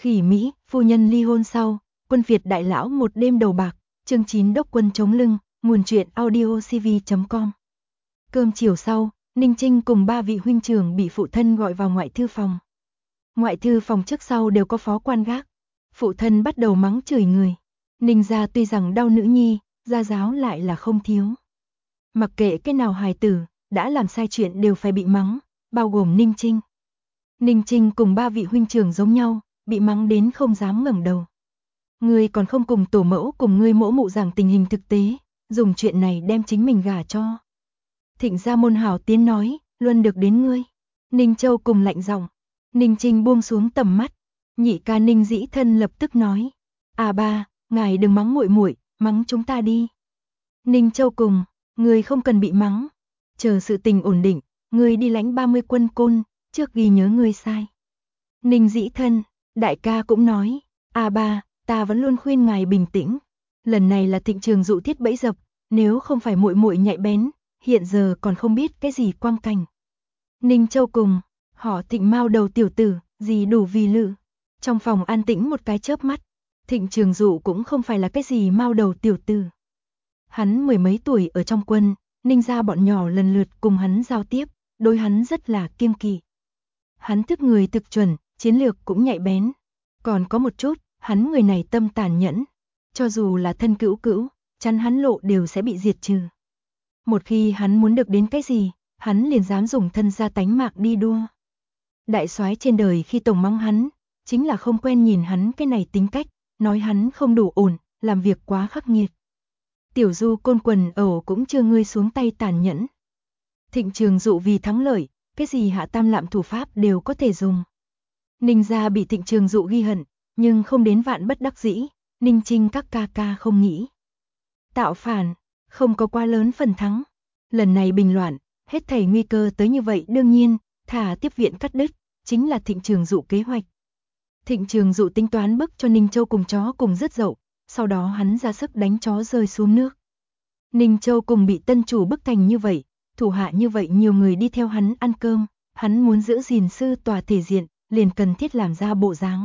Khỉ Mỹ, phu nhân ly hôn sau, quân Việt đại lão một đêm đầu bạc, chương 9 đốc quân chống lưng, nguồn truyện audiocv.com. Cơm chiều sau, Ninh Trinh cùng 3 vị huynh trưởng bị phụ thân gọi vào ngoại thư phòng. Ngoại thư phòng trước sau đều có phó quan gác. Phụ thân bắt đầu mắng chửi người. Ninh gia tuy rằng đau nữ nhi, gia giáo lại là không thiếu. Mặc kệ cái nào hài tử, đã làm sai chuyện đều phải bị mắng, bao gồm Ninh Trinh. Ninh Trinh cùng 3 vị huynh trưởng giống nhau, bị mắng đến không dám ngẩng đầu. Ngươi còn không cùng tổ mẫu cùng ngươi mẫu mụ giảng tình hình thực tế, dùng chuyện này đem chính mình gả cho. Thịnh gia môn hảo tiến nói, luôn được đến ngươi. Ninh Châu cùng lạnh giọng. Ninh Trinh buông xuống tầm mắt. Nhị ca Ninh Dĩ Thân lập tức nói, à ba, ngài đừng mắng muội muội, mắng chúng ta đi. Ninh Châu cùng, ngươi không cần bị mắng. Chờ sự tình ổn định, ngươi đi lãnh 30 quân côn, trước ghi nhớ ngươi sai. Ninh Dĩ Thân, đại ca cũng nói, à ba, ta vẫn luôn khuyên ngài bình tĩnh. Lần này là Thịnh Trường Dụ thiết bẫy dập, nếu không phải muội muội nhạy bén, hiện giờ còn không biết cái gì quang cảnh. Ninh Châu cùng, họ Thịnh mau đầu tiểu tử, gì đủ vì lự. Trong phòng an tĩnh một cái chớp mắt, Thịnh Trường Dụ cũng không phải là cái gì mau đầu tiểu tử. Hắn 10 mấy tuổi ở trong quân, Ninh gia bọn nhỏ lần lượt cùng hắn giao tiếp, đối hắn rất là kiêng kỵ. Hắn thức người thực chuẩn, chiến lược cũng nhạy bén. Còn có một chút, hắn người này tâm tàn nhẫn. Cho dù là thân cữu cữu, chắn hắn lộ đều sẽ bị diệt trừ. Một khi hắn muốn được đến cái gì, hắn liền dám dùng thân ra tánh mạng đi đua. Đại soái trên đời khi tổng mắng hắn, chính là không quen nhìn hắn cái này tính cách, nói hắn không đủ ổn, làm việc quá khắc nghiệt. Tiểu Du côn quần ẩu cũng chưa ngươi xuống tay tàn nhẫn. Thịnh Trường Dụ vì thắng lợi, cái gì hạ tam lạm thủ pháp đều có thể dùng. Ninh gia bị Thịnh Trường Dụ ghi hận, nhưng không đến vạn bất đắc dĩ, Ninh Trinh các ca ca không nghĩ. Tạo phản, không có quá lớn phần thắng. Lần này bình loạn, hết thảy nguy cơ tới như vậy đương nhiên, thả tiếp viện cắt đứt, chính là Thịnh Trường Dụ kế hoạch. Thịnh Trường Dụ tính toán bức cho Ninh Châu cùng chó cùng rứt dậu, sau đó hắn ra sức đánh chó rơi xuống nước. Ninh Châu cùng bị tân chủ bức thành như vậy, thủ hạ như vậy nhiều người đi theo hắn ăn cơm, hắn muốn giữ gìn sư tòa thể diện, liền cần thiết làm ra bộ dáng.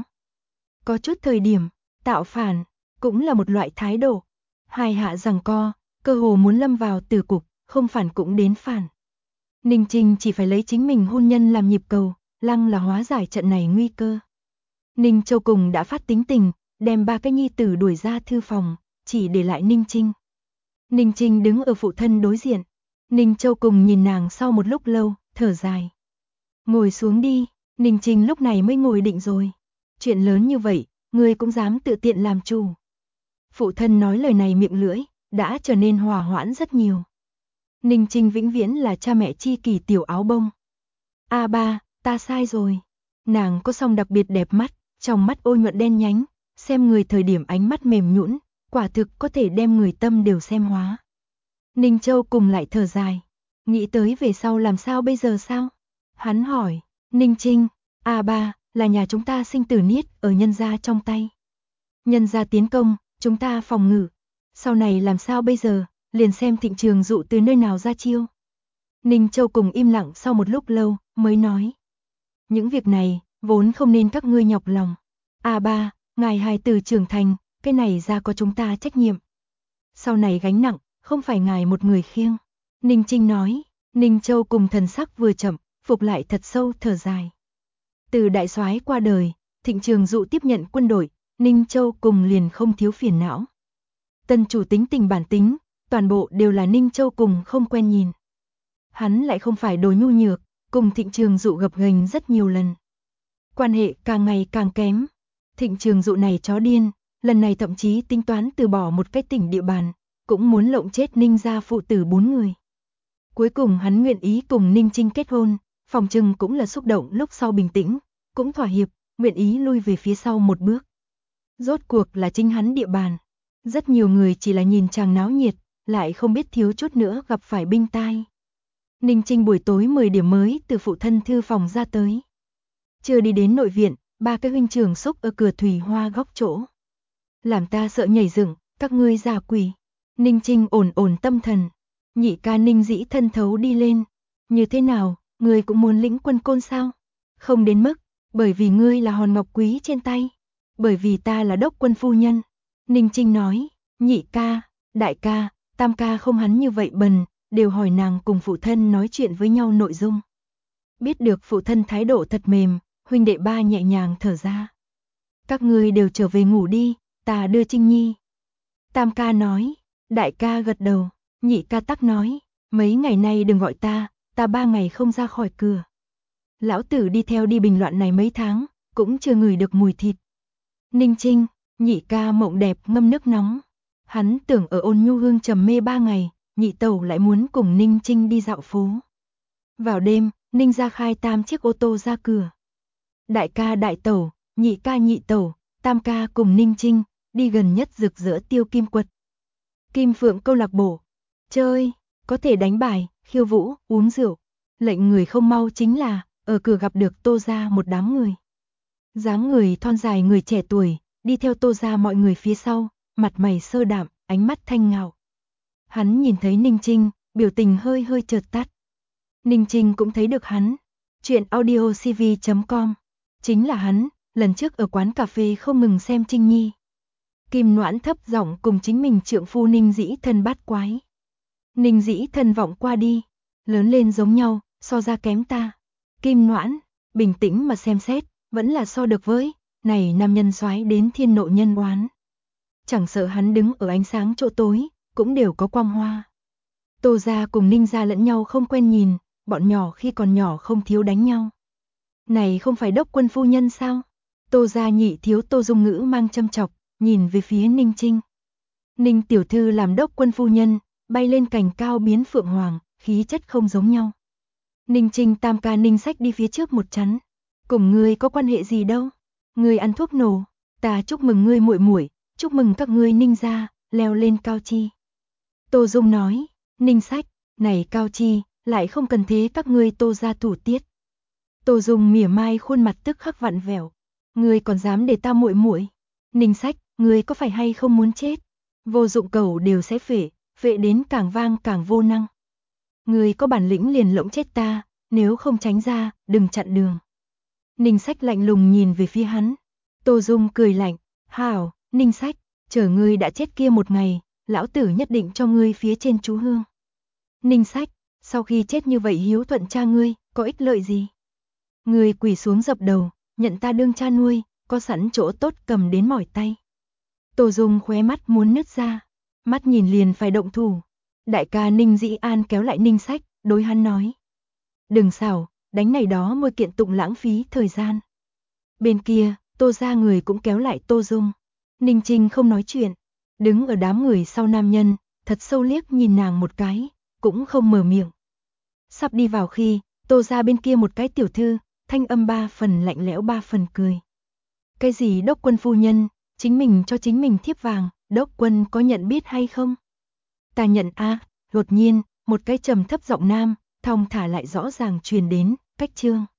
Có chút thời điểm, tạo phản, cũng là một loại thái độ. Hai hạ giằng co, cơ hồ muốn lâm vào tử cục, không phản cũng đến phản. Ninh Trinh chỉ phải lấy chính mình hôn nhân làm nhịp cầu, lăng là hóa giải trận này nguy cơ. Ninh Châu cùng đã phát tính tình, đem 3 cái nhi tử đuổi ra thư phòng, chỉ để lại Ninh Trinh. Ninh Trinh đứng ở phụ thân đối diện. Ninh Châu cùng nhìn nàng sau một lúc lâu, thở dài. Ngồi xuống đi, Ninh Trinh lúc này mới ngồi định rồi. Chuyện lớn như vậy, ngươi cũng dám tự tiện làm chủ. Phụ thân nói lời này miệng lưỡi, đã trở nên hòa hoãn rất nhiều. Ninh Trinh vĩnh viễn là cha mẹ chi kỷ tiểu áo bông. A ba, ta sai rồi. Nàng có song đặc biệt đẹp mắt, trong mắt ôi nhuận đen nhánh, xem người thời điểm ánh mắt mềm nhũn, quả thực có thể đem người tâm đều xem hóa. Ninh Châu cùng lại thở dài, nghĩ tới về sau làm sao bây giờ sao? Hắn hỏi, Ninh Trinh, a ba, là nhà chúng ta sinh tử niết ở nhân gia trong tay. Nhân gia tiến công, chúng ta phòng ngự. Sau này làm sao bây giờ, liền xem Thịnh Trường Dụ từ nơi nào ra chiêu. Ninh Châu cùng im lặng sau một lúc lâu, mới nói. Những việc này, vốn không nên các ngươi nhọc lòng. A ba, ngài hài tử trưởng thành, cái này ra có chúng ta trách nhiệm. Sau này gánh nặng, không phải ngài một người khiêng. Ninh Trinh nói, Ninh Châu cùng thần sắc vừa chậm, phục lại thật sâu thở dài. Từ đại soái qua đời, Thịnh Trường Dụ tiếp nhận quân đội, Ninh Châu cùng liền không thiếu phiền não. Tân chủ tính tình bản tính, toàn bộ đều là Ninh Châu cùng không quen nhìn. Hắn lại không phải đồ nhu nhược, cùng Thịnh Trường Dụ gập ghềnh rất nhiều lần. Quan hệ càng ngày càng kém. Thịnh Trường Dụ này chó điên, lần này thậm chí tính toán từ bỏ một cái tỉnh địa bàn, cũng muốn lộng chết Ninh gia phụ tử 4 người. Cuối cùng hắn nguyện ý cùng Ninh Trinh kết hôn, phòng trừng cũng là xúc động lúc sau bình tĩnh, cũng thỏa hiệp, nguyện ý lui về phía sau một bước. Rốt cuộc là chính hắn địa bàn. Rất nhiều người chỉ là nhìn chàng náo nhiệt, lại không biết thiếu chút nữa gặp phải binh tai. Ninh Trinh buổi tối 10 điểm mới từ phụ thân thư phòng ra tới. Chưa đi đến nội viện, 3 cái huynh trưởng xúc ở cửa thủy hoa góc chỗ. Làm ta sợ nhảy dựng, các ngươi già quỷ. Ninh Trinh ổn ổn tâm thần. Nhị ca Ninh Dĩ Thân thấu đi lên. Như thế nào, ngươi cũng muốn lĩnh quân côn sao? Không đến mức, bởi vì ngươi là hòn ngọc quý trên tay. Bởi vì ta là đốc quân phu nhân. Ninh Trinh nói, nhị ca, đại ca, tam ca không hắn như vậy bần, đều hỏi nàng cùng phụ thân nói chuyện với nhau nội dung. Biết được phụ thân thái độ thật mềm, huynh đệ ba nhẹ nhàng thở ra. Các ngươi đều trở về ngủ đi, ta đưa Trinh Nhi. Tam ca nói, đại ca gật đầu, nhị ca tắc nói, mấy ngày nay đừng gọi ta 3 ngày không ra khỏi cửa. Lão tử đi theo đi Bình Loạn này mấy tháng, cũng chưa ngửi được mùi thịt. Ninh Trinh, nhị ca mộng đẹp ngâm nước nóng. Hắn tưởng ở Ôn Nhu Hương trầm mê 3 ngày, nhị tẩu lại muốn cùng Ninh Trinh đi dạo phố. Vào đêm, Ninh gia khai 8 chiếc ô tô ra cửa. Đại ca đại tẩu, nhị ca nhị tẩu, tam ca cùng Ninh Trinh, đi gần nhất rực rỡ Tiêu Kim Quật. Kim Phượng câu lạc bộ, chơi, có thể đánh bài, khiêu vũ, uống rượu. Lệnh người không mau chính là, ở cửa gặp được Tô gia một đám người. Dáng người thon dài người trẻ tuổi, đi theo Tô gia mọi người phía sau, mặt mày sơ đạm, ánh mắt thanh ngạo. Hắn nhìn thấy Ninh Trinh, biểu tình hơi hơi chợt tắt. Ninh Trinh cũng thấy được hắn. Chuyện audiocv.com. Chính là hắn, lần trước ở quán cà phê không ngừng xem Trinh Nhi. Kim Noãn thấp giọng cùng chính mình trượng phu Ninh Dĩ Thân bát quái. Ninh Dĩ Thân vọng qua đi, lớn lên giống nhau, so ra kém ta. Kim Noãn, bình tĩnh mà xem xét, vẫn là so được với, này nam nhân soái đến thiên nộ nhân oán. Chẳng sợ hắn đứng ở ánh sáng chỗ tối, cũng đều có quang hoa. Tô gia cùng Ninh gia lẫn nhau không quen nhìn, bọn nhỏ khi còn nhỏ không thiếu đánh nhau. Này không phải đốc quân phu nhân sao? Tô gia nhị thiếu Tô Dung Ngữ mang châm chọc, nhìn về phía Ninh Trinh. Ninh tiểu thư làm đốc quân phu nhân, bay lên cành cao biến phượng hoàng, khí chất không giống nhau. Ninh Trinh tam ca Ninh Sách đi phía trước một chắn. Cùng ngươi có quan hệ gì đâu? Ngươi ăn thuốc nổ, ta chúc mừng ngươi muội muội, chúc mừng các ngươi Ninh gia, leo lên cao chi. Tô Dung nói, Ninh Sách, này cao chi, lại không cần thế các ngươi Tô gia thủ tiết. Tô Dung mỉa mai khuôn mặt tức khắc vặn vẹo. Ngươi còn dám để ta muội muội? Ninh Sách, ngươi có phải hay không muốn chết? Vô dụng cầu đều sẽ phệ đến càng vang càng vô năng. Ngươi có bản lĩnh liền lỗng chết ta, nếu không tránh ra, đừng chặn đường. Ninh Sách lạnh lùng nhìn về phía hắn. Tô Dung cười lạnh, hảo, Ninh Sách, chờ ngươi đã chết kia một ngày, lão tử nhất định cho ngươi phía trên chú hương. Ninh Sách, sau khi chết như vậy hiếu thuận cha ngươi, có ích lợi gì? Ngươi quỳ xuống dập đầu, nhận ta đương cha nuôi, có sẵn chỗ tốt cầm đến mỏi tay. Tô Dung khóe mắt muốn nứt ra, mắt nhìn liền phải động thủ. Đại ca Ninh Dĩ An kéo lại Ninh Sách, đối hắn nói. Đừng xảo, đánh này đó môi kiện tụng lãng phí thời gian. Bên kia, Tô gia người cũng kéo lại Tô Dung. Ninh Trinh không nói chuyện, đứng ở đám người sau nam nhân, thật sâu liếc nhìn nàng một cái, cũng không mở miệng. Sắp đi vào khi, Tô gia bên kia một cái tiểu thư, thanh âm 3 phần lạnh lẽo 3 phần cười. Cái gì đốc quân phu nhân, chính mình cho chính mình thiếp vàng, đốc quân có nhận biết hay không? Ta nhận a. Đột nhiên, một cái trầm thấp giọng nam, thong thả lại rõ ràng truyền đến, cách chương.